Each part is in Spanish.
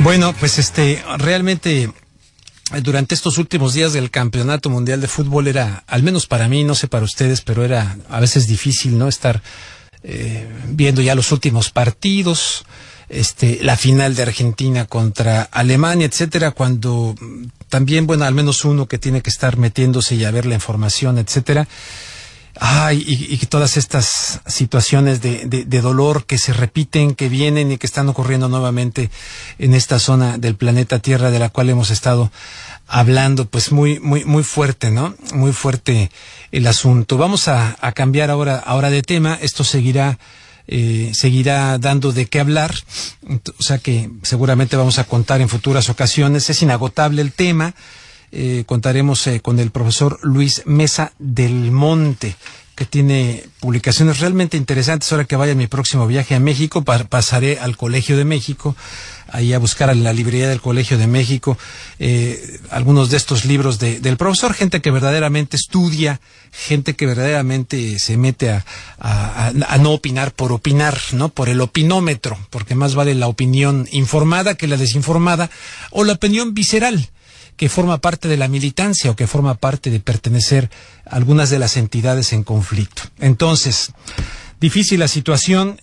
Bueno, pues realmente durante estos últimos días del Campeonato Mundial de Fútbol era, al menos para mí, no sé para ustedes, pero era a veces difícil, ¿no? Estar viendo ya los últimos partidos, la final de Argentina contra Alemania, etcétera, cuando también, bueno, al menos uno que tiene que estar metiéndose y a ver la información, etcétera. Y todas estas situaciones de dolor que se repiten, que vienen y que están ocurriendo nuevamente en esta zona del planeta Tierra de la cual hemos estado hablando, pues muy fuerte, ¿no? Muy fuerte el asunto. Vamos a cambiar ahora de tema. Esto seguirá dando de qué hablar, o sea que seguramente vamos a contar en futuras ocasiones. Es inagotable el tema. Contaremos con el profesor Luis Mesa del Monte, que tiene publicaciones realmente interesantes. Ahora que vaya en mi próximo viaje a México, pasaré al Colegio de México, ahí a buscar en la librería del Colegio de México algunos de estos libros del profesor, gente que verdaderamente estudia, gente que verdaderamente se mete a no opinar por opinar, ¿no? Por el opinómetro, porque más vale la opinión informada que la desinformada, o la opinión visceral, que forma parte de la militancia o que forma parte de pertenecer a algunas de las entidades en conflicto. Entonces, difícil la situación,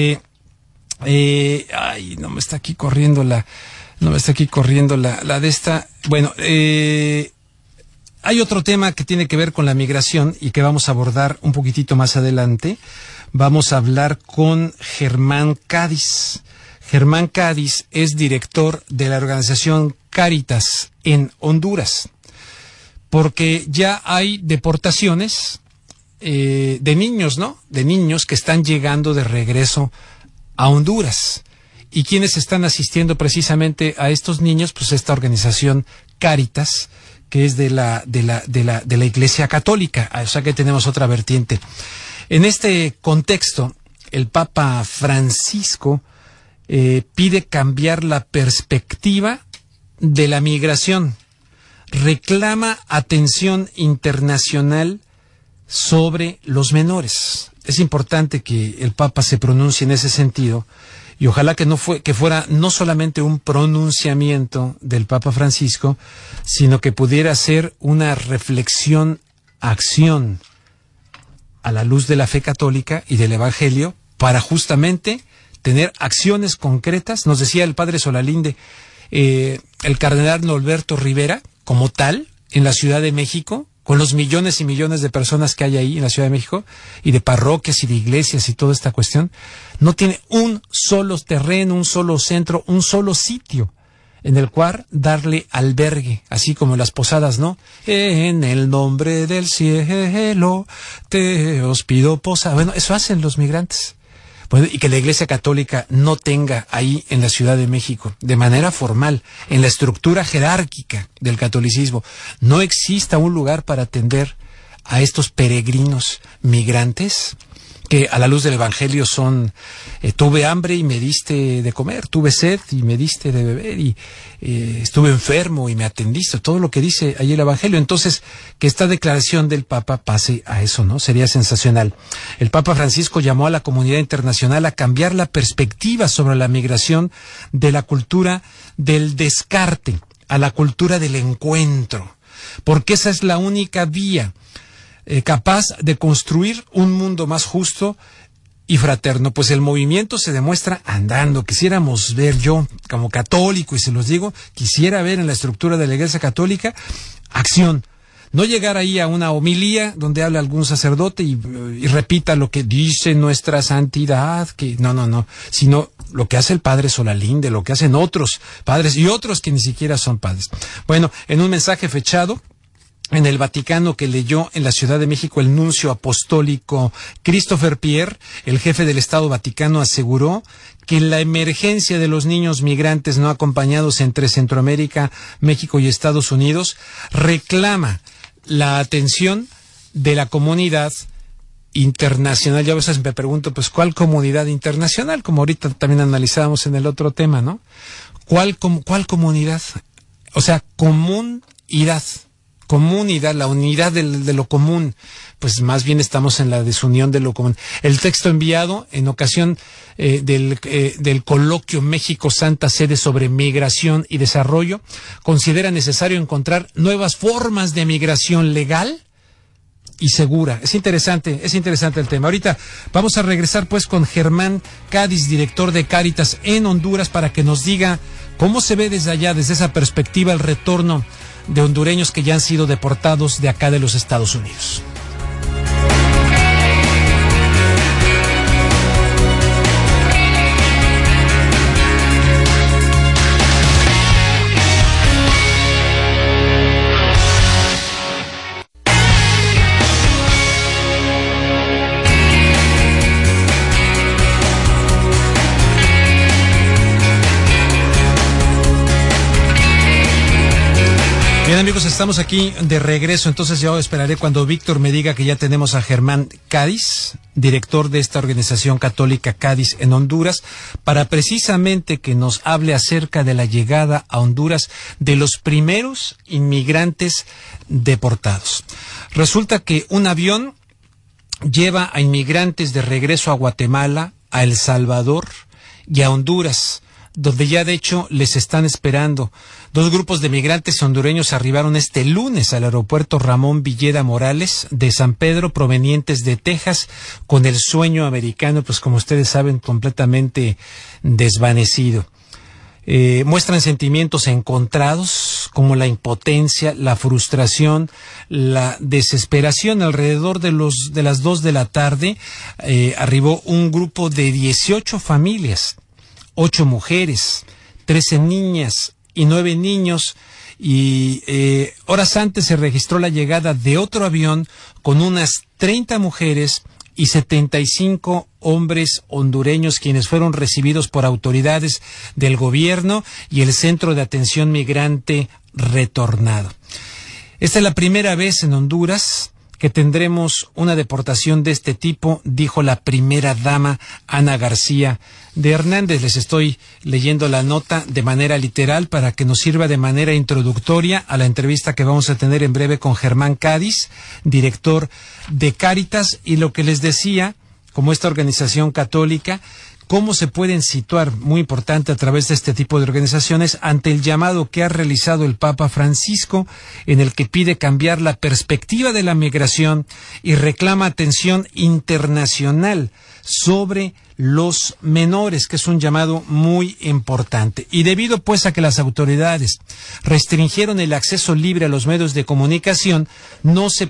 no me está aquí corriendo la de esta. Bueno, hay otro tema que tiene que ver con la migración y que vamos a abordar un poquitito más adelante. Vamos a hablar con Germán Cádiz. Germán Cádiz es director de la organización Cáritas en Honduras, porque ya hay deportaciones de niños, ¿no? De niños que están llegando de regreso a Honduras. ¿Y quienes están asistiendo precisamente a estos niños? Pues esta organización Cáritas, que es de la Iglesia Católica. O sea que tenemos otra vertiente. En este contexto, el Papa Francisco pide cambiar la perspectiva de la migración, reclama atención internacional sobre los menores. Es importante que el Papa se pronuncie en ese sentido y ojalá que fuera no solamente un pronunciamiento del Papa Francisco, sino que pudiera ser una reflexión, acción a la luz de la fe católica y del Evangelio para justamente tener acciones concretas. Nos decía el padre Solalinde, el cardenal Norberto Rivera, como tal, en la Ciudad de México, con los millones y millones de personas que hay ahí en la Ciudad de México, y de parroquias y de iglesias y toda esta cuestión, no tiene un solo terreno, un solo centro, un solo sitio en el cual darle albergue, así como las posadas, ¿no? En el nombre del cielo te os pido posada. Bueno, eso hacen los migrantes. Bueno, y que la Iglesia Católica no tenga ahí en la Ciudad de México, de manera formal, en la estructura jerárquica del catolicismo, no exista un lugar para atender a estos peregrinos migrantes que a la luz del Evangelio son, tuve hambre y me diste de comer, tuve sed y me diste de beber, y estuve enfermo y me atendiste, todo lo que dice ahí el Evangelio. Entonces, que esta declaración del Papa pase a eso, ¿no? Sería sensacional. El Papa Francisco llamó a la comunidad internacional a cambiar la perspectiva sobre la migración de la cultura del descarte a la cultura del encuentro, porque esa es la única vía capaz de construir un mundo más justo y fraterno. Pues el movimiento se demuestra andando. Quisiéramos ver, yo como católico, y se los digo, quisiera ver en la estructura de la Iglesia Católica acción. No llegar ahí a una homilía donde habla algún sacerdote y repita lo que dice nuestra santidad, que no, sino lo que hace el padre Solalinde, lo que hacen otros padres y otros que ni siquiera son padres. Bueno, en un mensaje fechado en el Vaticano que leyó en la Ciudad de México el nuncio apostólico Christopher Pierre, el jefe del Estado Vaticano, aseguró que la emergencia de los niños migrantes no acompañados entre Centroamérica, México y Estados Unidos reclama la atención de la comunidad internacional. Yo a veces me pregunto, pues, ¿cuál comunidad internacional? Como ahorita también analizábamos en el otro tema, ¿no? ¿Cuál comunidad? O sea, comunidad. comunidad, la unidad de lo común, pues más bien estamos en la desunión de lo común. El texto enviado en ocasión del coloquio México-Santa Sede sobre migración y desarrollo considera necesario encontrar nuevas formas de migración legal y segura. Es interesante el tema. Ahorita vamos a regresar pues con Germán Cádiz, director de Cáritas en Honduras, para que nos diga cómo se ve desde allá, desde esa perspectiva, el retorno de hondureños que ya han sido deportados de acá de los Estados Unidos. Bien, amigos, estamos aquí de regreso, entonces yo esperaré cuando Víctor me diga que ya tenemos a Germán Cádiz, director de esta organización católica Cádiz en Honduras, para precisamente que nos hable acerca de la llegada a Honduras de los primeros inmigrantes deportados. Resulta que un avión lleva a inmigrantes de regreso a Guatemala, a El Salvador y a Honduras, donde ya de hecho les están esperando. 2 grupos de migrantes hondureños arribaron este lunes al aeropuerto Ramón Villeda Morales de San Pedro, provenientes de Texas, con el sueño americano, pues como ustedes saben, completamente desvanecido. Muestran sentimientos encontrados, como la impotencia, la frustración, la desesperación. Alrededor de las 2 de la tarde arribó un grupo de 18 familias, 8 mujeres, 13 niñas y 9 niños, y horas antes se registró la llegada de otro avión con unas 30 mujeres y 75 hombres hondureños, quienes fueron recibidos por autoridades del gobierno y el Centro de Atención Migrante Retornado. Esta es la primera vez en Honduras que tendremos una deportación de este tipo, dijo la primera dama Ana García de Hernández. Les estoy leyendo la nota de manera literal para que nos sirva de manera introductoria a la entrevista que vamos a tener en breve con Germán Cádiz, director de Cáritas, y lo que les decía, como esta organización católica, cómo se pueden situar, muy importante, a través de este tipo de organizaciones, ante el llamado que ha realizado el Papa Francisco, en el que pide cambiar la perspectiva de la migración y reclama atención internacional sobre los menores, que es un llamado muy importante. Y debido pues a que las autoridades restringieron el acceso libre a los medios de comunicación, no se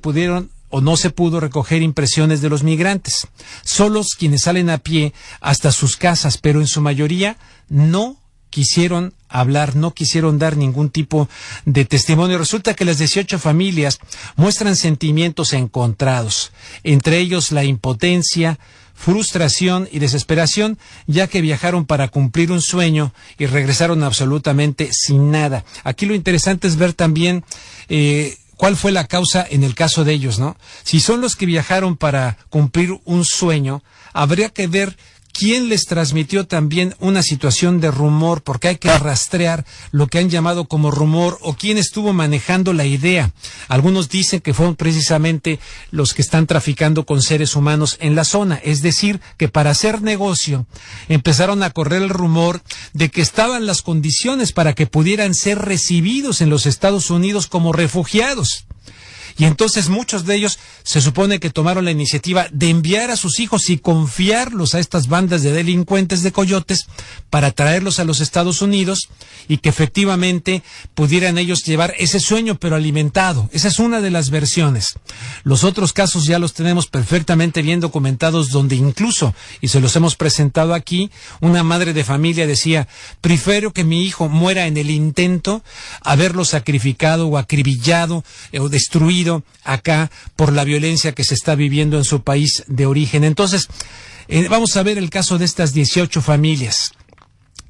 pudo recoger impresiones de los migrantes. Solo quienes salen a pie hasta sus casas, pero en su mayoría no quisieron hablar, no quisieron dar ningún tipo de testimonio. Resulta que las 18 familias muestran sentimientos encontrados, entre ellos la impotencia, frustración y desesperación, ya que viajaron para cumplir un sueño y regresaron absolutamente sin nada. Aquí lo interesante es ver también cuál fue la causa en el caso de ellos, ¿no? Si son los que viajaron para cumplir un sueño, habría que ver quién les transmitió también una situación de rumor, porque hay que rastrear lo que han llamado como rumor o quién estuvo manejando la idea. Algunos dicen que fueron precisamente los que están traficando con seres humanos en la zona, es decir, que para hacer negocio empezaron a correr el rumor de que estaban las condiciones para que pudieran ser recibidos en los Estados Unidos como refugiados. Y entonces muchos de ellos se supone que tomaron la iniciativa de enviar a sus hijos y confiarlos a estas bandas de delincuentes, de coyotes, para traerlos a los Estados Unidos y que efectivamente pudieran ellos llevar ese sueño, pero alimentado. Esa es una de las versiones. Los otros casos ya los tenemos perfectamente bien documentados, donde incluso, y se los hemos presentado aquí, una madre de familia decía: prefiero que mi hijo muera en el intento a verlo sacrificado o acribillado o destruido acá por la violencia que se está viviendo en su país de origen. Entonces, vamos a ver el caso de estas 18 familias.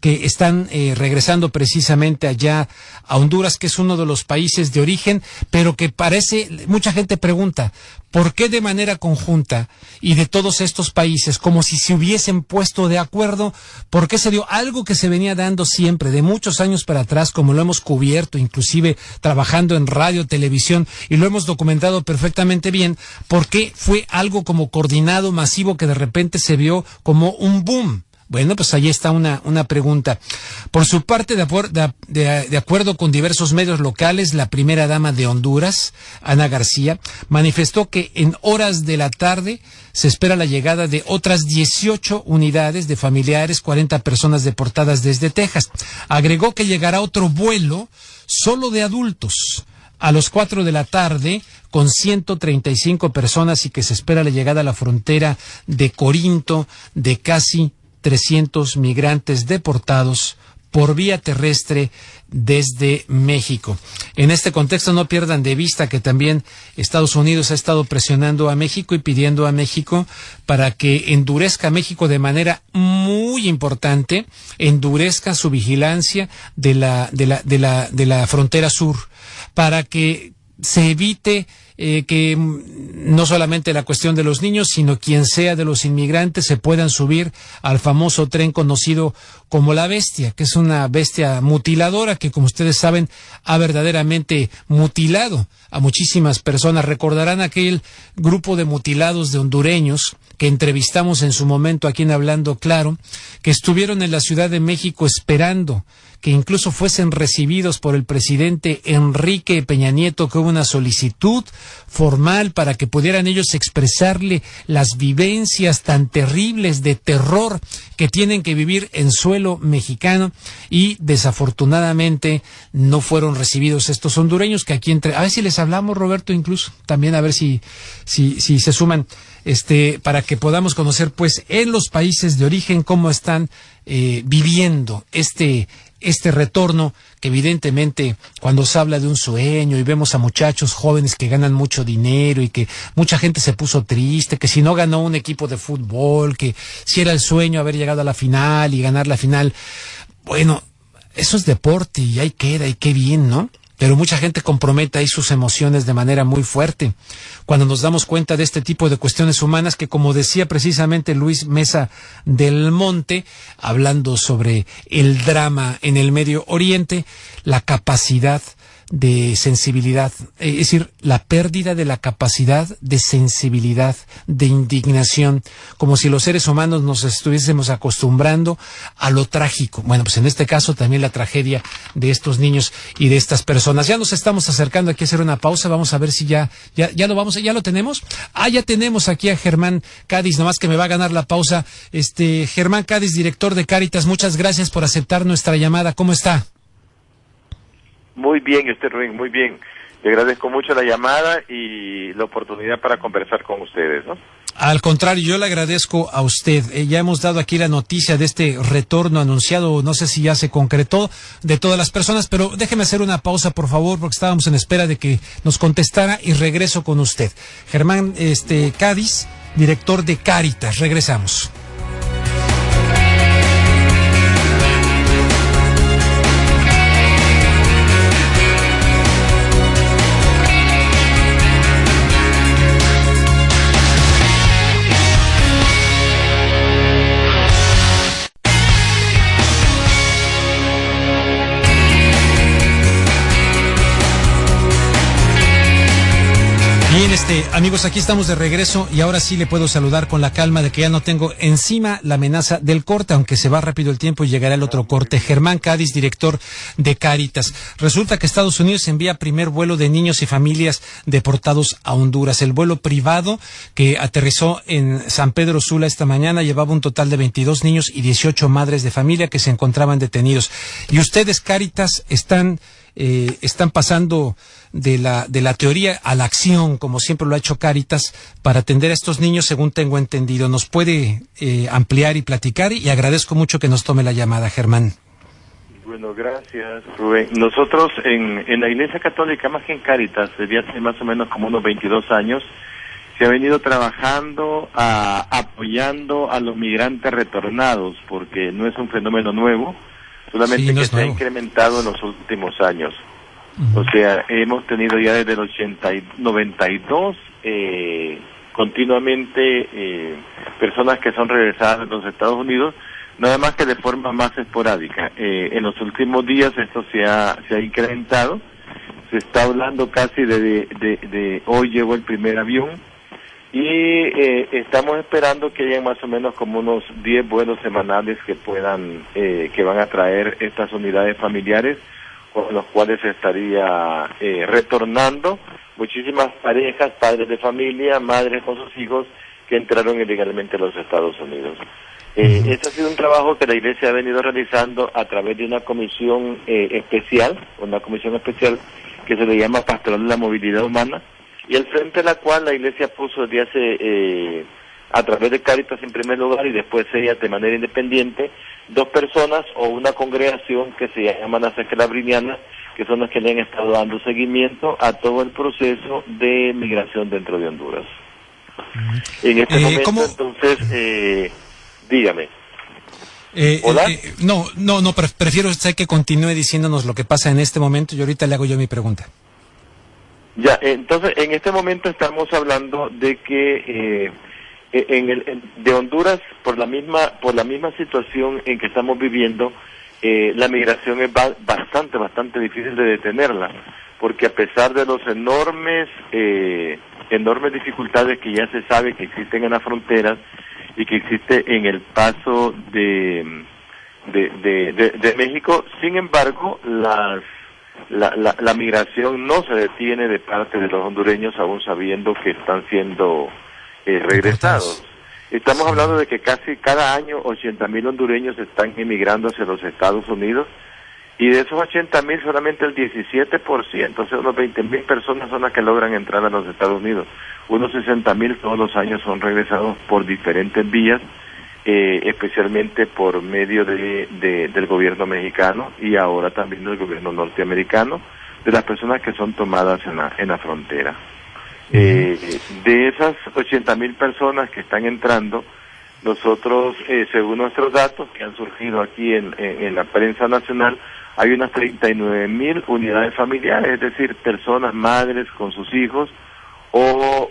que están regresando precisamente allá a Honduras, que es uno de los países de origen, pero que mucha gente pregunta, ¿por qué de manera conjunta y de todos estos países, como si se hubiesen puesto de acuerdo? ¿Por qué se dio algo que se venía dando siempre, de muchos años para atrás, como lo hemos cubierto, inclusive trabajando en radio, televisión, y lo hemos documentado perfectamente bien? ¿Por qué fue algo como coordinado, masivo, que de repente se vio como un boom? Bueno, pues ahí está una pregunta. Por su parte, de acuerdo con diversos medios locales, la primera dama de Honduras, Ana García, manifestó que en horas de la tarde se espera la llegada de otras 18 unidades de familiares, 40 personas deportadas desde Texas. Agregó que llegará otro vuelo solo de adultos a las 4 de la tarde con 135 personas y que se espera la llegada a la frontera de Corinto de casi 300 migrantes deportados por vía terrestre desde México. En este contexto, no pierdan de vista que también Estados Unidos ha estado presionando a México y pidiendo a México para que endurezca México de manera muy importante, endurezca su vigilancia de la frontera sur, para que se evite que no solamente la cuestión de los niños, sino quien sea de los inmigrantes se puedan subir al famoso tren conocido como la Bestia, que es una bestia mutiladora que, como ustedes saben, ha verdaderamente mutilado a muchísimas personas. Recordarán aquel grupo de mutilados de hondureños que entrevistamos en su momento aquí en Hablando Claro, que estuvieron en la Ciudad de México esperando que incluso fuesen recibidos por el presidente Enrique Peña Nieto, que hubo una solicitud formal para que pudieran ellos expresarle las vivencias tan terribles de terror que tienen que vivir en suelo mexicano, y desafortunadamente no fueron recibidos estos hondureños, que aquí a ver si les hablamos, Roberto, incluso también a ver si se suman, para que podamos conocer pues en los países de origen cómo están viviendo este retorno, que evidentemente cuando se habla de un sueño y vemos a muchachos jóvenes que ganan mucho dinero y que mucha gente se puso triste, que si no ganó un equipo de fútbol, que si era el sueño haber llegado a la final y ganar la final, bueno, eso es deporte y ahí queda, y qué bien, ¿no? Pero mucha gente compromete ahí sus emociones de manera muy fuerte. Cuando nos damos cuenta de este tipo de cuestiones humanas que, como decía precisamente Luis Mesa del Monte, hablando sobre el drama en el Medio Oriente, la capacidad de sensibilidad, es decir, la pérdida de la capacidad de sensibilidad, de indignación, como si los seres humanos nos estuviésemos acostumbrando a lo trágico. Bueno, pues en este caso también la tragedia de estos niños y de estas personas. Ya nos estamos acercando aquí a hacer una pausa, vamos a ver si ya lo tenemos. Ya tenemos aquí a Germán Cádiz, nomás que me va a ganar la pausa. Germán Cádiz, director de Cáritas, muchas gracias por aceptar nuestra llamada. ¿Cómo está? Muy bien, Rubén, muy bien. Le agradezco mucho la llamada y la oportunidad para conversar con ustedes, ¿no? Al contrario, yo le agradezco a usted. Ya hemos dado aquí la noticia de este retorno anunciado, no sé si ya se concretó, de todas las personas, pero déjeme hacer una pausa, por favor, porque estábamos en espera de que nos contestara y regreso con usted. Germán Cádiz, director de Cáritas. Regresamos. Bien, amigos, aquí estamos de regreso y ahora sí le puedo saludar con la calma de que ya no tengo encima la amenaza del corte, aunque se va rápido el tiempo y llegará el otro corte. Germán Cádiz, director de Cáritas. Resulta que Estados Unidos envía primer vuelo de niños y familias deportados a Honduras. El vuelo privado que aterrizó en San Pedro Sula esta mañana llevaba un total de 22 niños y 18 madres de familia que se encontraban detenidos. Y ustedes, Cáritas, están pasando de la teoría a la acción, como siempre lo ha hecho Cáritas, para atender a estos niños, según tengo entendido. ¿Nos puede ampliar y platicar? Y agradezco mucho que nos tome la llamada, Germán. Bueno, gracias, Rubén. Nosotros en la Iglesia Católica, más que en Cáritas, desde hace más o menos como unos 22 años, se ha venido trabajando, apoyando a los migrantes retornados, porque no es un fenómeno nuevo. solamente sí, no que es se ha nuevo. incrementado en los últimos años. O sea, hemos tenido ya desde el 92 continuamente personas que son regresadas de los Estados Unidos, nada más que de forma más esporádica. En los últimos días esto se ha incrementado, se está hablando casi de hoy llegó el primer avión y estamos esperando que lleguen más o menos como unos 10 vuelos semanales que van a traer estas unidades familiares, con los cuales se estaría retornando muchísimas parejas, padres de familia, madres con sus hijos que entraron ilegalmente a los Estados Unidos. Este ha sido un trabajo que la Iglesia ha venido realizando a través de una comisión especial que se le llama Pastoral de la Movilidad Humana, y al frente de la cual la Iglesia puso desde hace, a través de Cáritas en primer lugar y después ella de manera independiente, 2 personas o una congregación que se llama las escalabrinianas, que son las que le han estado dando seguimiento a todo el proceso de migración dentro de Honduras. En este momento, ¿cómo? Entonces, dígame. ¿Hola? No, prefiero usted que continúe diciéndonos lo que pasa en este momento y ahorita le hago yo mi pregunta. Ya, entonces, en este momento estamos hablando de que de Honduras, por la misma situación en que estamos viviendo, la migración es bastante difícil de detenerla, porque a pesar de los enormes dificultades que ya se sabe que existen en las fronteras y que existe en el paso de México, sin embargo, la migración no se detiene de parte de los hondureños, aún sabiendo que están siendo regresados. Estamos hablando de que casi cada año 80,000 hondureños están emigrando hacia los Estados Unidos, y de esos 80,000 solamente el 17%, o sea, unos 20,000 personas son las que logran entrar a los Estados Unidos. Unos 60,000 todos los años son regresados por diferentes vías, especialmente por medio del gobierno mexicano y ahora también del gobierno norteamericano, de las personas que son tomadas en la frontera. De esas 80,000 personas que están entrando, nosotros, según nuestros datos que han surgido aquí en la prensa nacional, hay unas 39,000 unidades familiares, es decir, personas, madres con sus hijos, o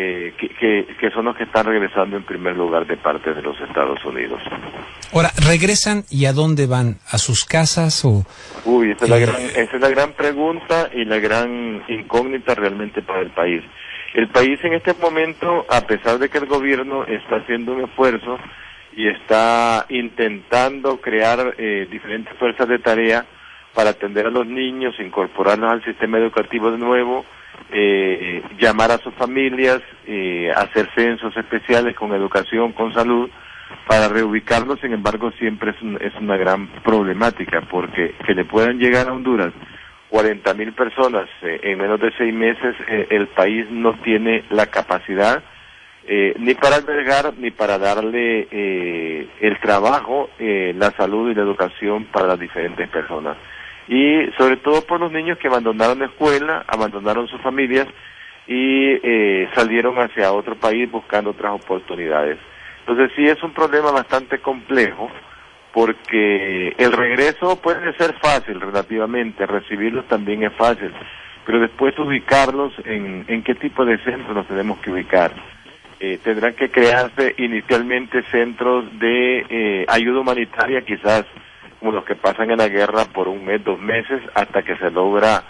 que son los que están regresando en primer lugar de parte de los Estados Unidos. Ahora, ¿regresan y a dónde van? ¿A sus casas o...? Uy, esa es la gran pregunta y la gran incógnita realmente para el país. El país en este momento, a pesar de que el gobierno está haciendo un esfuerzo y está intentando crear diferentes fuerzas de tarea para atender a los niños, incorporarlos al sistema educativo de nuevo, llamar a sus familias, hacer censos especiales con educación, con salud, para reubicarlos. Sin embargo, siempre es una gran problemática, porque que le puedan llegar a Honduras 40,000 personas en menos de 6 meses, el país no tiene la capacidad ni para albergar ni para darle el trabajo, la salud y la educación para las diferentes personas. Y sobre todo por los niños que abandonaron la escuela, abandonaron sus familias y salieron hacia otro país buscando otras oportunidades. Entonces sí es un problema bastante complejo, porque el regreso puede ser fácil relativamente, recibirlos también es fácil, pero después ubicarlos en qué tipo de centros nos tenemos que ubicar. Tendrán que crearse inicialmente centros de ayuda humanitaria, quizás como los que pasan en la guerra por 1 mes, 2 meses, hasta que se logra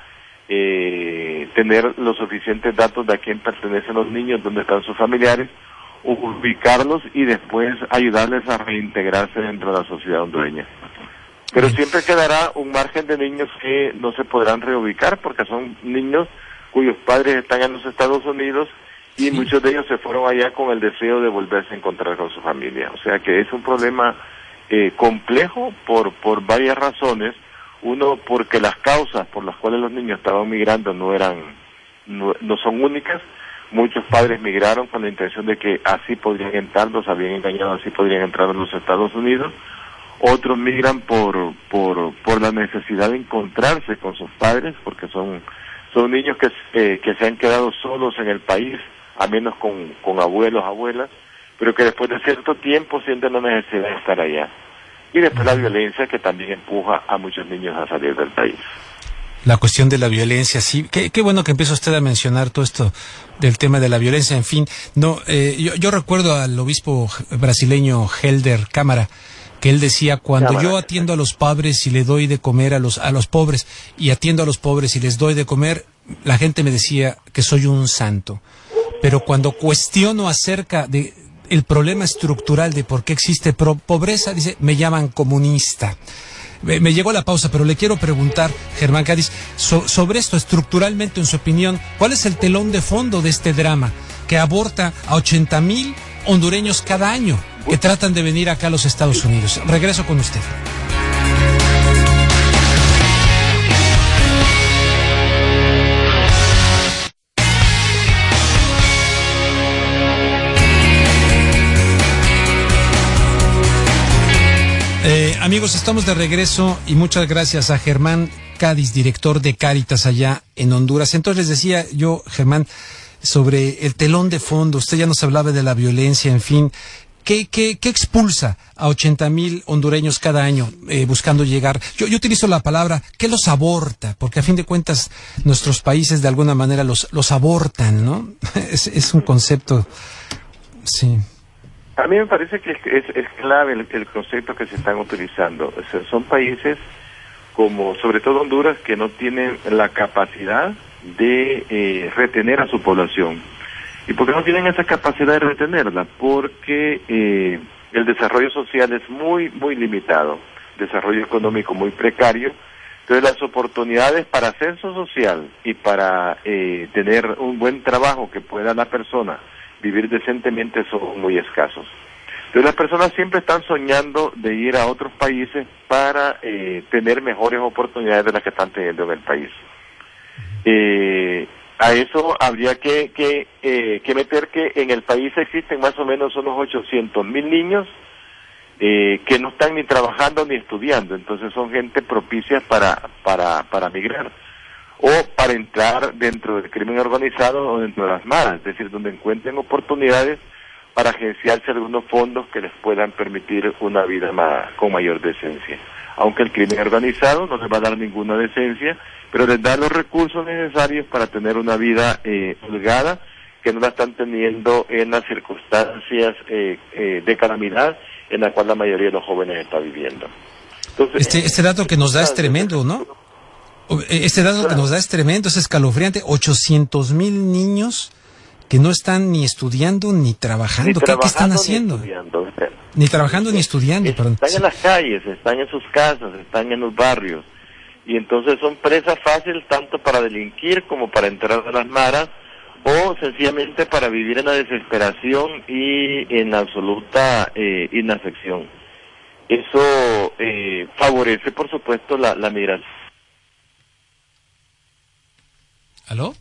tener los suficientes datos de a quién pertenecen los niños, dónde están sus familiares, ubicarlos y después ayudarles a reintegrarse dentro de la sociedad hondureña. Pero siempre quedará un margen de niños que no se podrán reubicar, porque son niños cuyos padres están en los Estados Unidos y muchos de ellos se fueron allá con el deseo de volverse a encontrar con su familia. O sea que es un problema complejo por varias razones. Uno, porque las causas por las cuales los niños estaban migrando no son únicas. Muchos padres migraron con la intención de que así podrían entrar, los habían engañado, así podrían entrar a los Estados Unidos. Otros migran por la necesidad de encontrarse con sus padres, porque son niños que se han quedado solos en el país, a menos con abuelos, abuelas, pero que después de cierto tiempo sienten la necesidad de estar allá. y después la violencia que también empuja a muchos niños a salir del país. La cuestión de la violencia, sí. Qué bueno que empieza usted a mencionar todo esto del tema de la violencia. En fin, no, yo recuerdo al obispo brasileño Helder Câmara, que él decía, cuando yo atiendo a los pobres y le doy de comer a los pobres, y atiendo a los pobres y les doy de comer, la gente me decía que soy un santo. Pero cuando cuestiono acerca de el problema estructural de por qué existe pobreza, dice, me llaman comunista. Me llegó la pausa, pero le quiero preguntar, Germán Cádiz, sobre esto estructuralmente, en su opinión, ¿cuál es el telón de fondo de este drama que aborta a 80,000 hondureños cada año que tratan de venir acá a los Estados Unidos? Regreso con usted. Amigos, estamos de regreso y muchas gracias a Germán Cádiz, director de Cáritas allá en Honduras. Entonces les decía yo, Germán, sobre el telón de fondo, usted ya nos hablaba de la violencia, en fin, ¿qué expulsa a 80,000 hondureños cada año buscando llegar? Yo utilizo la palabra, ¿qué los aborta? Porque a fin de cuentas nuestros países de alguna manera los abortan, ¿no? Es un concepto, sí. A mí me parece que es clave el concepto que se están utilizando. O sea, son países como, sobre todo Honduras, que no tienen la capacidad de retener a su población. ¿Y por qué no tienen esa capacidad de retenerla? Porque el desarrollo social es muy, muy limitado, desarrollo económico muy precario. Entonces las oportunidades para ascenso social y para tener un buen trabajo que pueda la persona vivir decentemente son muy escasos. Entonces las personas siempre están soñando de ir a otros países para tener mejores oportunidades de las que están teniendo en el país. A eso habría que meter que en el país existen más o menos unos 800,000 niños que no están ni trabajando ni estudiando, entonces son gente propicia para migrar o para entrar dentro del crimen organizado o dentro de las maras, es decir, donde encuentren oportunidades para agenciarse algunos fondos que les puedan permitir una vida con mayor decencia. Aunque el crimen organizado no les va a dar ninguna decencia, pero les da los recursos necesarios para tener una vida holgada, que no la están teniendo en las circunstancias de calamidad en la cual la mayoría de los jóvenes está viviendo. Entonces, este dato que nos da es tremendo, ¿no? Este dato que nos da es tremendo, es escalofriante. 800,000 niños que no están ni estudiando ni trabajando. ¿Qué están haciendo? Ni trabajando ni estudiando. Están en las calles, están en sus casas, están en los barrios. Y entonces son presas fáciles tanto para delinquir como para entrar a las maras o sencillamente para vivir en la desesperación y en la absoluta inafección. Eso favorece, por supuesto, la migración. ¿Aló?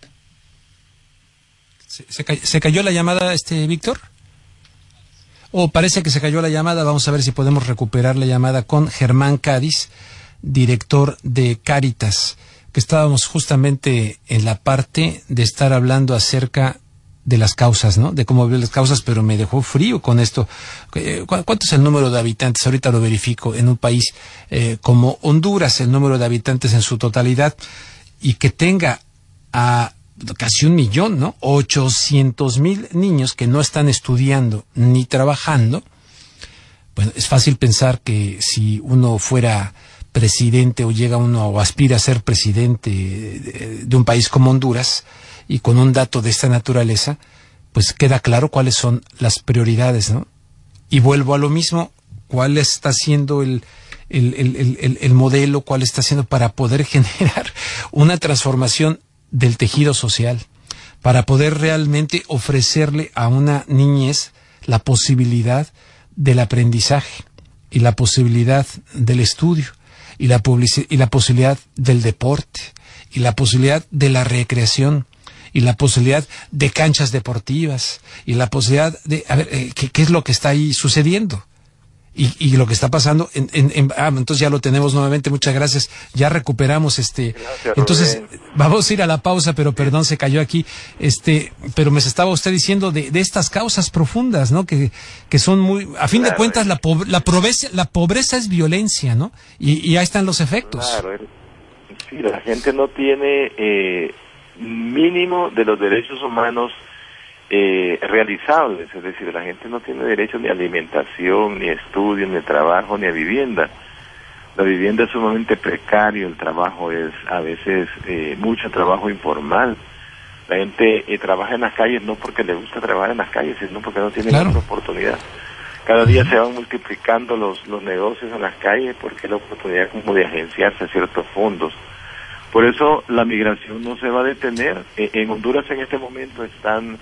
¿Se cayó la llamada, Víctor? Parece que se cayó la llamada. Vamos a ver si podemos recuperar la llamada con Germán Cádiz, director de Cáritas, que estábamos justamente en la parte de estar hablando acerca de las causas, ¿no? De cómo ver las causas, pero me dejó frío con esto. ¿Cuánto es el número de habitantes? Ahorita lo verifico. En un país como Honduras, el número de habitantes en su totalidad, y que tenga a casi 1 millón, ¿no? 800,000 niños que no están estudiando ni trabajando. Bueno, es fácil pensar que si uno fuera presidente o llega uno o aspira a ser presidente de un país como Honduras y con un dato de esta naturaleza, pues queda claro cuáles son las prioridades, ¿no? Y vuelvo a lo mismo, cuál está siendo el modelo, cuál está siendo para poder generar una transformación del tejido social, para poder realmente ofrecerle a una niñez la posibilidad del aprendizaje y la posibilidad del estudio y la posibilidad del deporte y la posibilidad de la recreación y la posibilidad de canchas deportivas y la posibilidad de... A ver, ¿qué es lo que está ahí sucediendo? y lo que está pasando entonces ya lo tenemos nuevamente, muchas gracias, ya recuperamos Gracias, entonces Rubén. vamos a ir a la pausa, pero perdón, se cayó aquí, pero me estaba usted diciendo de estas causas profundas, ¿no? Que son muy, a fin de cuentas la pobreza es violencia, ¿no? Y ahí están los efectos. Claro, sí, la gente no tiene mínimo de los derechos humanos realizables, es decir, la gente no tiene derecho ni a alimentación, ni a estudio, ni a trabajo, ni a vivienda. La vivienda es sumamente precario, el trabajo es a veces mucho trabajo informal. La gente trabaja en las calles no porque le gusta trabajar en las calles, sino porque no tiene otra oportunidad. Cada día se van multiplicando los negocios en las calles porque es la oportunidad como de agenciarse a ciertos fondos. Por eso la migración no se va a detener. En Honduras en este momento están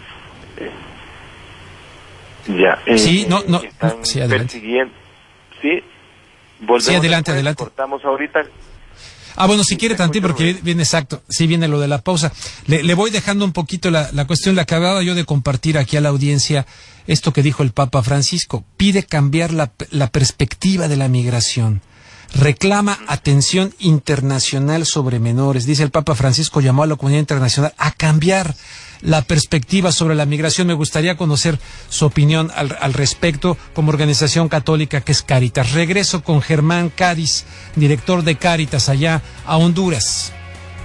están persiguiendo. Sí, volvemos. Sí, adelante. Cortamos ahorita. Bueno, si quiere tantito, porque viene exacto, sí viene lo de la pausa. Le voy dejando un poquito la cuestión, le acababa yo de compartir aquí a la audiencia esto que dijo el Papa Francisco. Pide cambiar la perspectiva de la migración. Reclama atención internacional sobre menores. Dice el Papa Francisco, llamó a la comunidad internacional a cambiar la perspectiva sobre la migración. Me gustaría conocer su opinión al respecto como organización católica que es Cáritas. Regreso con Germán Cádiz, director de Cáritas allá a Honduras.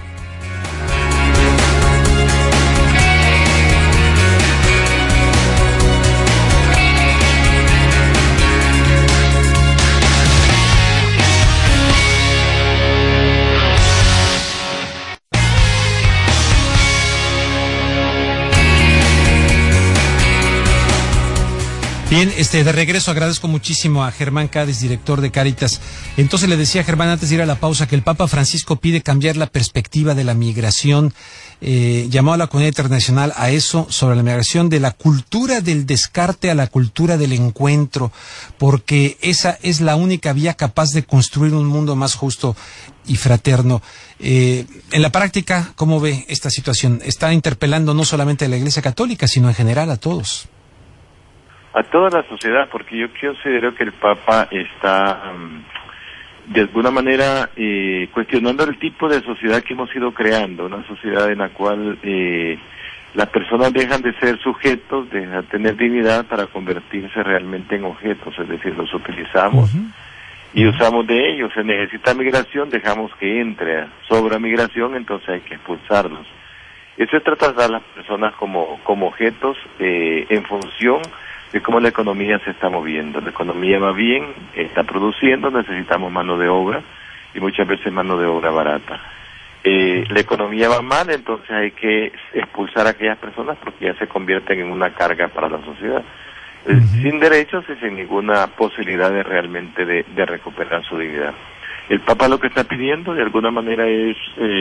Bien, de regreso agradezco muchísimo a Germán Cádiz, director de Cáritas. Entonces le decía a Germán antes de ir a la pausa que el Papa Francisco pide cambiar la perspectiva de la migración. Llamó a la comunidad internacional a eso, sobre la migración, de la cultura del descarte a la cultura del encuentro, porque esa es la única vía capaz de construir un mundo más justo y fraterno. En la práctica, ¿cómo ve esta situación? Está interpelando no solamente a la Iglesia Católica, sino en general a todos. A toda la sociedad, porque yo considero que el Papa está de alguna manera cuestionando el tipo de sociedad que hemos ido creando, una sociedad en la cual las personas dejan de ser sujetos, dejan de tener dignidad para convertirse realmente en objetos, es decir, los utilizamos y usamos de ellos. Se necesita migración, dejamos que entre. Sobra migración, entonces hay que expulsarlos. Eso es tratar a las personas como objetos en función de cómo la economía se está moviendo. La economía va bien, está produciendo, necesitamos mano de obra y muchas veces mano de obra barata. La economía va mal, entonces hay que expulsar a aquellas personas porque ya se convierten en una carga para la sociedad. Sin derechos y sin ninguna posibilidad de realmente de recuperar su dignidad. El Papa lo que está pidiendo de alguna manera es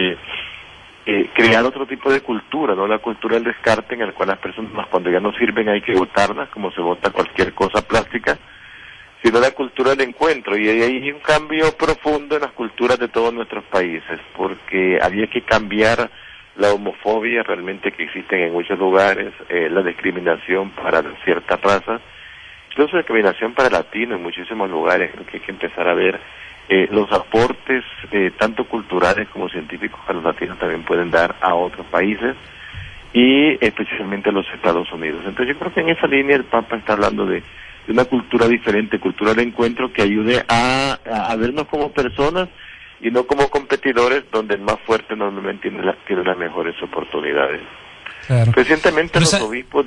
crear otro tipo de cultura, no la cultura del descarte, en el cual las personas cuando ya no sirven hay que botarlas, como se bota cualquier cosa plástica, sino la cultura del encuentro. Y hay un cambio profundo en las culturas de todos nuestros países, porque había que cambiar la homofobia realmente que existen en muchos lugares, la discriminación para ciertas razas, incluso discriminación para latinos en muchísimos lugares. Creo que hay que empezar a ver los aportes tanto culturales como científicos que los latinos también pueden dar a otros países y especialmente a los Estados Unidos. Entonces yo creo que en esa línea el Papa está hablando de una cultura diferente, cultura del encuentro que ayude a vernos como personas y no como competidores, donde el más fuerte normalmente tiene las mejores oportunidades. Claro. Recientemente los obispos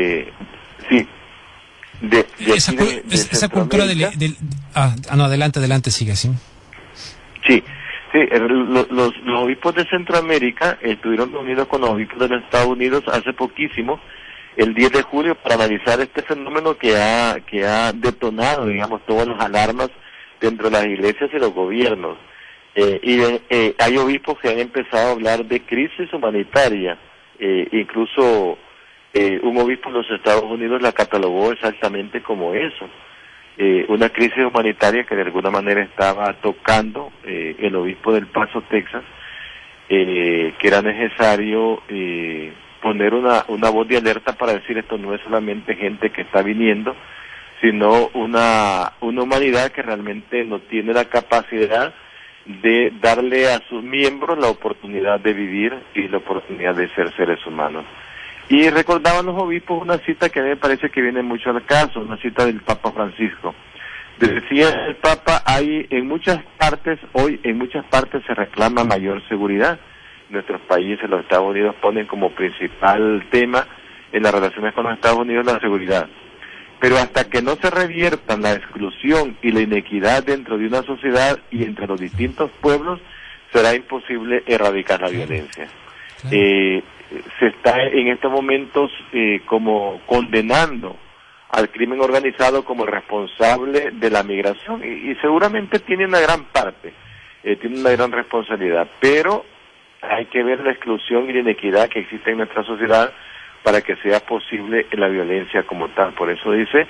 esa cultura no, adelante, sigue así. Sí, los obispos de Centroamérica estuvieron reunidos con los obispos de los Estados Unidos hace poquísimo, el 10 de julio, para analizar este fenómeno que ha detonado, digamos, todas las alarmas dentro de las iglesias y los gobiernos. Hay obispos que han empezado a hablar de crisis humanitaria, incluso un obispo de los Estados Unidos la catalogó exactamente como eso, una crisis humanitaria que de alguna manera estaba tocando el obispo del Paso, Texas, que era necesario poner una voz de alerta para decir esto no es solamente gente que está viniendo, sino una humanidad que realmente no tiene la capacidad de darle a sus miembros la oportunidad de vivir y la oportunidad de ser seres humanos. Y recordaban los obispos una cita que a mí me parece que viene mucho al caso, una cita del Papa Francisco. Decía el Papa, en muchas partes se reclama mayor seguridad. Nuestros países, los Estados Unidos, ponen como principal tema en las relaciones con los Estados Unidos la seguridad. Pero hasta que no se reviertan la exclusión y la inequidad dentro de una sociedad y entre los distintos pueblos, será imposible erradicar la violencia. Se está en estos momentos como condenando al crimen organizado como responsable de la migración y seguramente tiene una gran parte, tiene una gran responsabilidad, pero hay que ver la exclusión y la inequidad que existe en nuestra sociedad para que sea posible la violencia como tal. Por eso dice,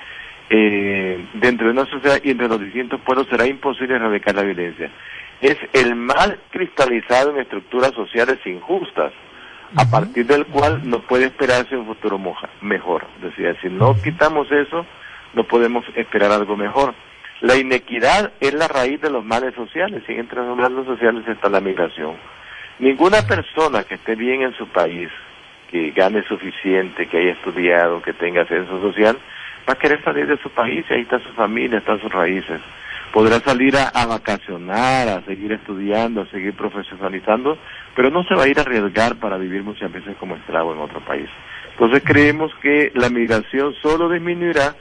dentro de una sociedad y entre los distintos pueblos será imposible erradicar la violencia. Es el mal cristalizado en estructuras sociales injustas, a partir del cual no puede esperarse un futuro mejor. Decía, si no quitamos eso, no podemos esperar algo mejor. La inequidad es la raíz de los males sociales, y entre los males sociales está la migración. Ninguna persona que esté bien en su país, que gane suficiente, que haya estudiado, que tenga ascenso social, va a querer salir de su país, y ahí está su familia, están sus raíces. Podrá salir a vacacionar, a seguir estudiando, a seguir profesionalizando, pero no se va a ir a arriesgar para vivir muchas veces como esclavo en otro país. Entonces creemos que la migración solo disminuirá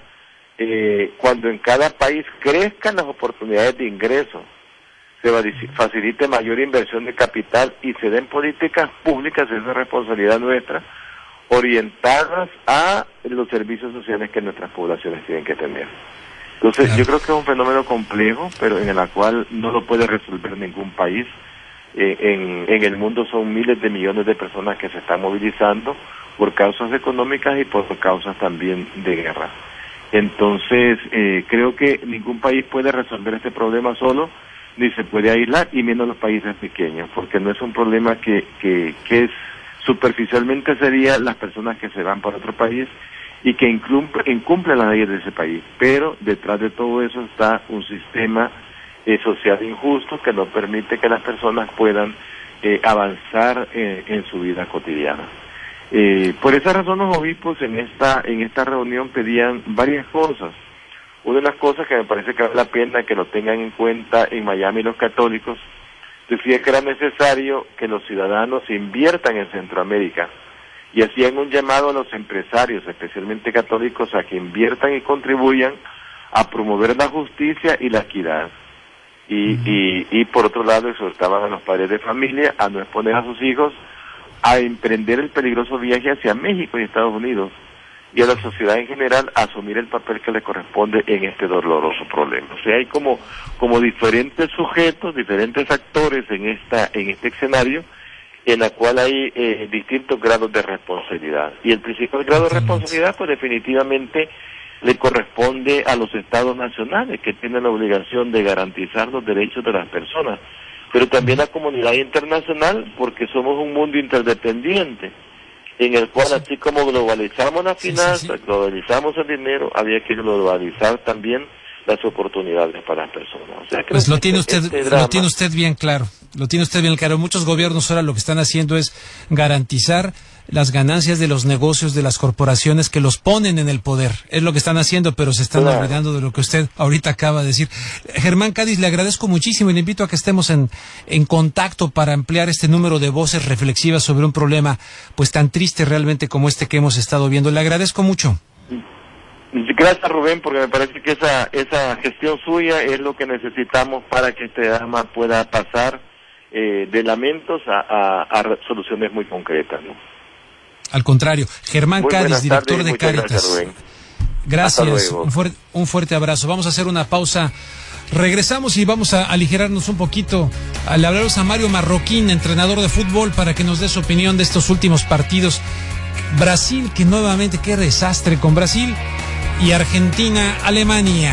cuando en cada país crezcan las oportunidades de ingreso, se facilite mayor inversión de capital y se den políticas públicas, esa es responsabilidad nuestra, orientadas a los servicios sociales que nuestras poblaciones tienen que tener. Entonces, yo creo que es un fenómeno complejo, pero en el cual no lo puede resolver ningún país. En el mundo son miles de millones de personas que se están movilizando por causas económicas y por causas también de guerra. Entonces, creo que ningún país puede resolver este problema solo, ni se puede aislar, y menos los países pequeños, porque no es un problema que es superficialmente sería las personas que se van para otro país y que incumplen las leyes de ese país, pero detrás de todo eso está un sistema social injusto que no permite que las personas puedan avanzar en su vida cotidiana. Por esa razón los obispos en esta reunión pedían varias cosas. Una de las cosas que me parece que vale la pena que lo tengan en cuenta en Miami los católicos, decía que era necesario que los ciudadanos inviertan en Centroamérica, y hacían un llamado a los empresarios, especialmente católicos, a que inviertan y contribuyan a promover la justicia y la equidad. Y por otro lado exhortaban a los padres de familia a no exponer a sus hijos a emprender el peligroso viaje hacia México y Estados Unidos, y a la sociedad en general a asumir el papel que le corresponde en este doloroso problema. O sea, hay como diferentes sujetos, diferentes actores en este escenario, en la cual hay distintos grados de responsabilidad. Y el principal grado de responsabilidad, pues definitivamente le corresponde a los estados nacionales, que tienen la obligación de garantizar los derechos de las personas, pero también la comunidad internacional, porque somos un mundo interdependiente, en el cual así como globalizamos las finanzas, globalizamos el dinero, había que globalizar también las oportunidades para las personas. O sea, pues lo tiene usted bien claro. Lo tiene usted bien claro. Muchos gobiernos ahora lo que están haciendo es garantizar las ganancias de los negocios de las corporaciones que los ponen en el poder. Es lo que están haciendo, pero se están olvidando de lo que usted ahorita acaba de decir. Germán Cádiz, le agradezco muchísimo y le invito a que estemos en contacto para ampliar este número de voces reflexivas sobre un problema pues tan triste realmente como este que hemos estado viendo. Le agradezco mucho. Gracias, Rubén, porque me parece que esa gestión suya es lo que necesitamos para que este drama pueda pasar de lamentos a soluciones muy concretas, ¿no? Al contrario, Germán Cádiz, director de Cáritas. Gracias, un fuerte abrazo. Vamos a hacer una pausa. Regresamos y vamos a aligerarnos un poquito. Le hablamos a Mario Marroquín, entrenador de fútbol, para que nos dé su opinión de estos últimos partidos. Brasil, que nuevamente, qué desastre con Brasil, y Argentina, Alemania.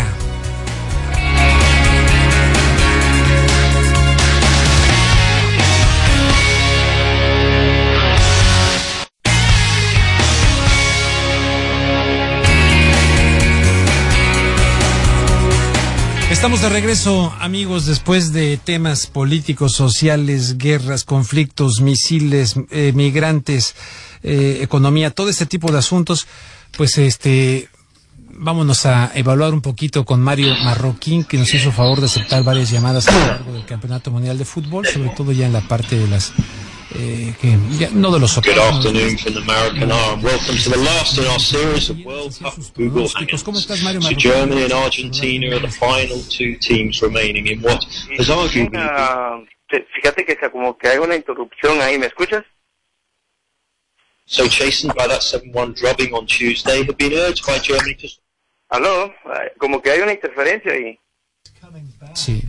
Estamos de regreso, amigos, después de temas políticos, sociales, guerras, conflictos, misiles, migrantes, economía, todo este tipo de asuntos. Pues vámonos a evaluar un poquito con Mario Marroquín, que nos hizo favor de aceptar varias llamadas a lo largo del Campeonato Mundial de Fútbol, sobre todo ya en la parte de las no de los Good afternoon from the American Arm. Welcome to the last in our series of World Cup Google Hangouts. ¿Cómo estás, Mario So Marroquín? Germany and Argentina are the final two teams remaining in what has arguably... Fíjate que como que hay una interrupción ahí, ¿me escuchas? So chastened by that 7-1 drubbing on Tuesday, have been urged by Germany to... Aló, como que hay una interferencia ahí. Sí.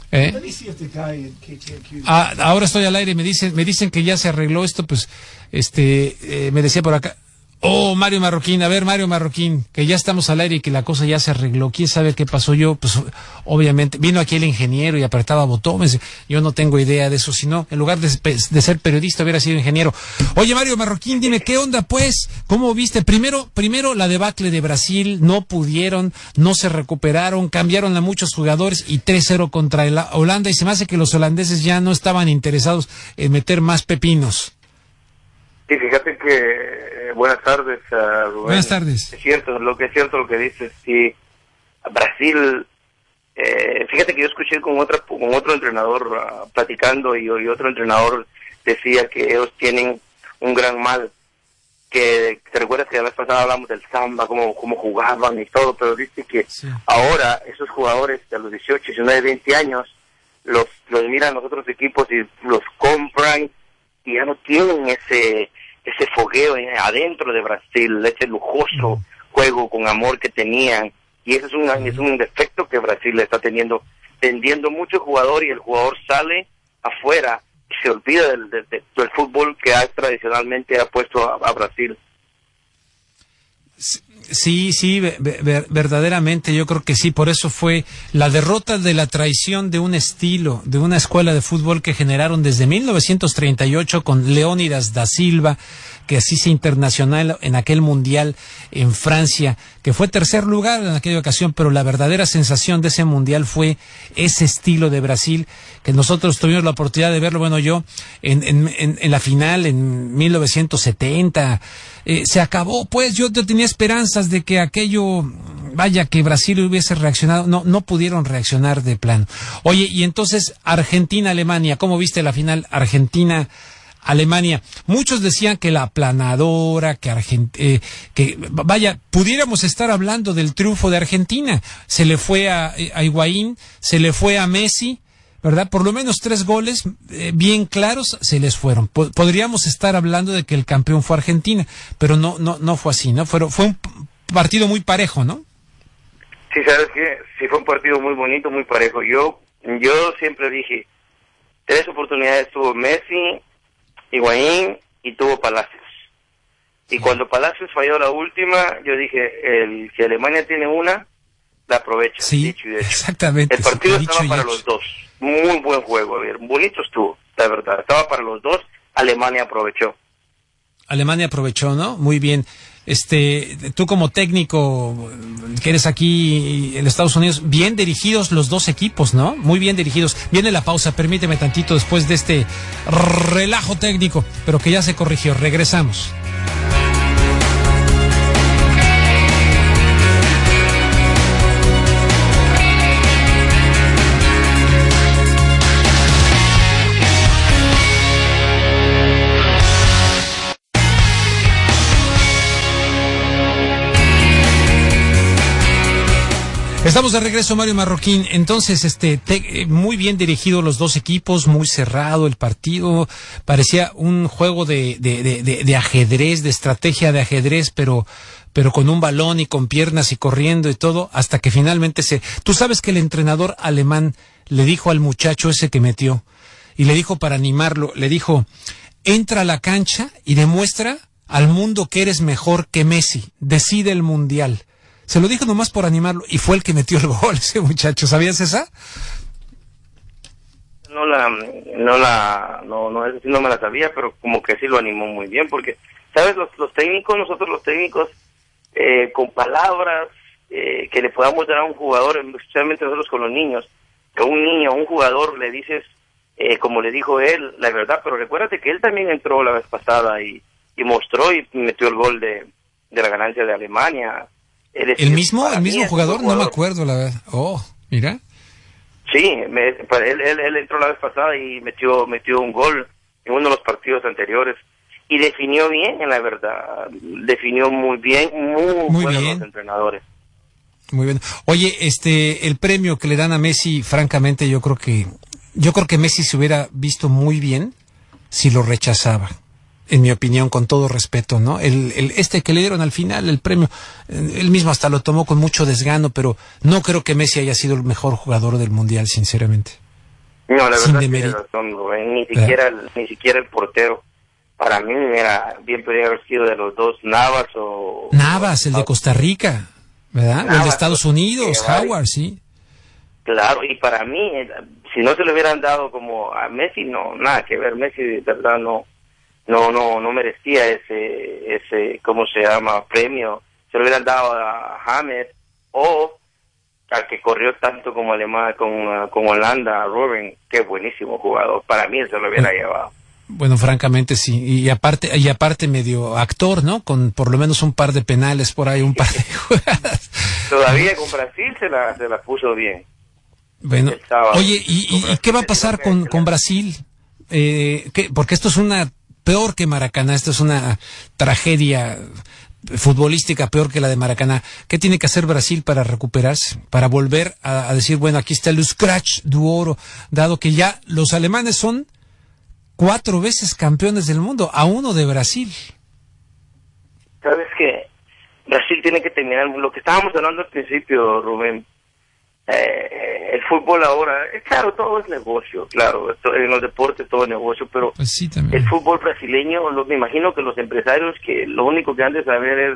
Ahora estoy al aire, me dicen que ya se arregló esto, pues, me decía por acá. Oh, Mario Marroquín, a ver, Mario Marroquín, que ya estamos al aire y que la cosa ya se arregló. ¿Quién sabe qué pasó? Yo, pues, obviamente, vino aquí el ingeniero y apretaba botones. Yo no tengo idea de eso, sino, en lugar de ser periodista, hubiera sido ingeniero. Oye, Mario Marroquín, dime, ¿qué onda, pues? ¿Cómo viste? Primero la debacle de Brasil, no pudieron, no se recuperaron, cambiaron a muchos jugadores y 3-0 contra Holanda, y se me hace que los holandeses ya no estaban interesados en meter más pepinos. Sí, fíjate que buenas tardes, Rubén. Buenas tardes. Es cierto lo que dices. Sí, Brasil. Fíjate que yo escuché con otro entrenador platicando y otro entrenador decía que ellos tienen un gran mal. Que te recuerdas que la vez pasada hablamos del samba, cómo jugaban y todo, pero dice que sí. Ahora esos jugadores de los 18, 19, 20 años los miran los otros equipos y los compran y ya no tienen ese fogueo adentro de Brasil, ese lujoso juego con amor que tenían, y eso es un defecto que Brasil está teniendo, vendiendo mucho jugador, y el jugador sale afuera y se olvida del fútbol que tradicionalmente ha puesto a Brasil. Sí, verdaderamente yo creo que sí, por eso fue la derrota de la traición de un estilo, de una escuela de fútbol que generaron desde 1938 con Leónidas da Silva, que así se internacional en aquel mundial en Francia, que fue tercer lugar en aquella ocasión, pero la verdadera sensación de ese mundial fue ese estilo de Brasil, que nosotros tuvimos la oportunidad de verlo, bueno, yo en la final en 1970, se acabó, pues yo tenía esperanzas de que aquello, vaya, que Brasil hubiese reaccionado, no pudieron reaccionar de plano. Oye, y entonces Argentina-Alemania, ¿cómo viste la final Argentina-Alemania? Muchos decían que la aplanadora, que vaya, pudiéramos estar hablando del triunfo de Argentina. Se le fue a Higuaín, se le fue a Messi, ¿verdad? Por lo menos 3 goles bien claros se les fueron. Podríamos estar hablando de que el campeón fue Argentina, pero no fue así, ¿no? Fue un partido muy parejo, ¿no? Sí, ¿sabes qué? Sí, fue un partido muy bonito, muy parejo. Yo siempre dije, 3 oportunidades tuvo Messi, Higuaín y tuvo Palacios. Y cuando Palacios falló la última, yo dije, si Alemania tiene una, la aprovecha. Sí, dicho y hecho. Exactamente. El partido estaba para los dos. Muy buen juego, a ver, bonito estuvo, la verdad. Estaba para los dos, Alemania aprovechó. Alemania aprovechó, ¿no? Muy bien. Tú como técnico que eres aquí en Estados Unidos, bien dirigidos los dos equipos, ¿no? Muy bien dirigidos. Viene la pausa, permíteme tantito después de este relajo técnico, pero que ya se corrigió. Regresamos. Estamos de regreso, Mario Marroquín. Entonces, muy bien dirigido los dos equipos, muy cerrado el partido. Parecía un juego de ajedrez, de estrategia de ajedrez, pero con un balón y con piernas y corriendo y todo, hasta que finalmente Tú sabes que el entrenador alemán le dijo al muchacho ese que metió, y le dijo para animarlo, le dijo, entra a la cancha y demuestra al mundo que eres mejor que Messi, decide el mundial. Se lo dijo nomás por animarlo, y fue el que metió el gol, ese muchacho. ¿Sabías esa? No, eso sí no me la sabía, pero como que sí lo animó muy bien, porque, ¿sabes? Nosotros los técnicos, con palabras, que le podamos dar a un jugador, especialmente nosotros con los niños, que a un jugador le dices, como le dijo él, la verdad, pero recuérdate que él también entró la vez pasada y mostró y metió el gol de la ganancia de Alemania. ¿El mismo jugador? No me acuerdo, la verdad. Oh, mira. Sí, él entró la vez pasada y metió un gol en uno de los partidos anteriores y definió bien, la verdad. Definió muy bien, muy buenos los entrenadores. Muy bien. Oye, el premio que le dan a Messi, francamente, yo creo que Messi se hubiera visto muy bien si lo rechazaba. En mi opinión, con todo respeto, ¿no? Que le dieron al final, el premio, él mismo hasta lo tomó con mucho desgano, pero no creo que Messi haya sido el mejor jugador del Mundial, sinceramente. No, la verdad tiene razón, Rubén, ni siquiera el portero. Para mí bien podría haber sido de los dos, Navas, el de Costa Rica, ¿verdad? O el de Estados Unidos, Howard, sí. Claro, y para mí, si no se le hubieran dado como a Messi, no, nada que ver. Messi, de verdad, no merecía ese ¿cómo se llama? Premio. Se lo hubieran dado a James o al que corrió tanto como Alemania con Holanda, a Robben, que buenísimo jugador. Para mí se lo hubiera llevado. Bueno, francamente sí, y aparte medio actor, ¿no? Con por lo menos un par de penales por ahí, un par de jugadas. Todavía con Brasil se la puso bien. Bueno, oye, ¿y qué va a pasar con Brasil? Porque esto es peor que Maracaná, esto es una tragedia futbolística peor que la de Maracaná. ¿Qué tiene que hacer Brasil para recuperarse? Para volver a decir, bueno, aquí está el scratch du oro, dado que ya los alemanes son 4 veces campeones del mundo, a 1 de Brasil. Sabes que Brasil tiene que terminar lo que estábamos hablando al principio, Rubén. El fútbol ahora, claro, todo es negocio, claro, en los deportes todo es negocio, pero pues sí, también. El fútbol brasileño, me imagino que los empresarios que lo único que han de saber es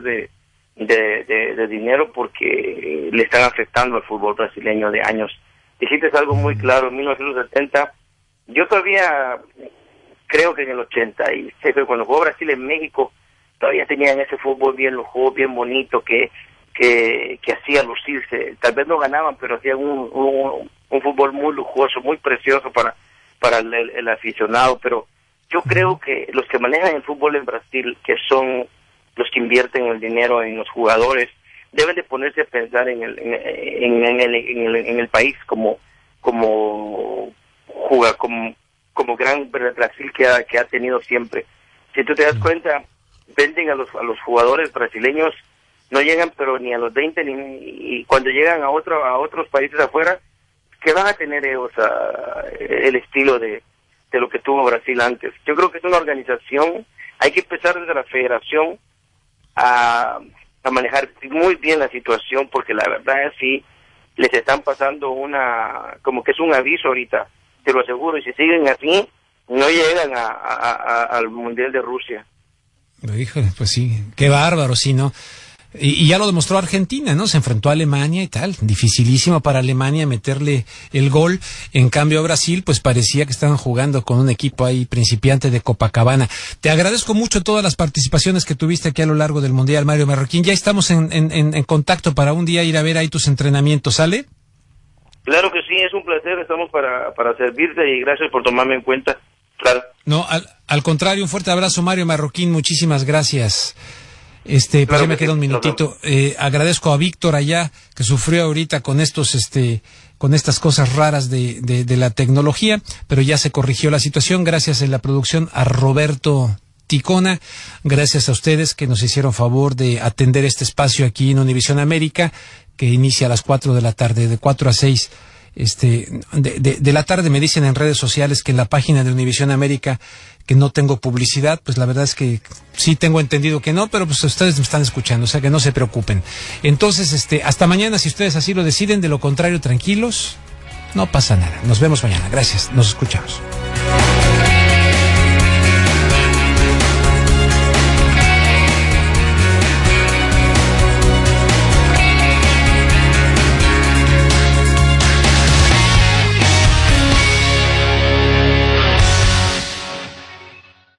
de dinero, porque le están afectando al fútbol brasileño de años. Dijiste algo muy claro, en 1970, yo todavía creo que en el 86, cuando jugó Brasil en México, todavía tenían ese fútbol bien lujoso, bien bonito, que hacía lucirse. Tal vez no ganaban, pero hacían un fútbol muy lujoso, muy precioso para el aficionado. Pero yo creo que los que manejan el fútbol en Brasil, que son los que invierten el dinero en los jugadores, deben de ponerse a pensar en el país como gran Brasil que ha tenido siempre. Si tú te das cuenta, venden a los jugadores brasileños, no llegan pero ni a los 20, y cuando llegan a otros países afuera, que van a tener ellos el estilo de lo que tuvo Brasil antes. Yo creo que es una organización, hay que empezar desde la federación a manejar muy bien la situación, porque la verdad es sí les están pasando como que es un aviso ahorita, te lo aseguro, y si siguen así no llegan al Mundial de Rusia. Híjole, pues sí, qué bárbaro, sí, ¿no? Y ya lo demostró Argentina, ¿no? Se enfrentó a Alemania y tal. Dificilísimo para Alemania meterle el gol. En cambio a Brasil, pues parecía que estaban jugando con un equipo ahí principiante de Copacabana. Te agradezco mucho todas las participaciones que tuviste aquí a lo largo del Mundial, Mario Marroquín. Ya estamos en contacto para un día ir a ver ahí tus entrenamientos, ¿sale? Claro que sí, es un placer. Estamos para servirte y gracias por tomarme en cuenta. Claro. No, al contrario, un fuerte abrazo, Mario Marroquín. Muchísimas gracias. Pues claro, ya me queda un minutito. Agradezco a Víctor allá, que sufrió ahorita con con estas cosas raras de la tecnología, pero ya se corrigió la situación. Gracias en la producción a Roberto Ticona. Gracias a ustedes que nos hicieron favor de atender este espacio aquí en Univisión América, que inicia a las 4 de la tarde, de 4 a 6. De la tarde. Me dicen en redes sociales que en la página de Univisión América que no tengo publicidad, pues la verdad es que sí tengo entendido que no, pero pues ustedes me están escuchando, o sea que no se preocupen. Entonces, hasta mañana, si ustedes así lo deciden, de lo contrario, tranquilos, no pasa nada. Nos vemos mañana. Gracias, nos escuchamos.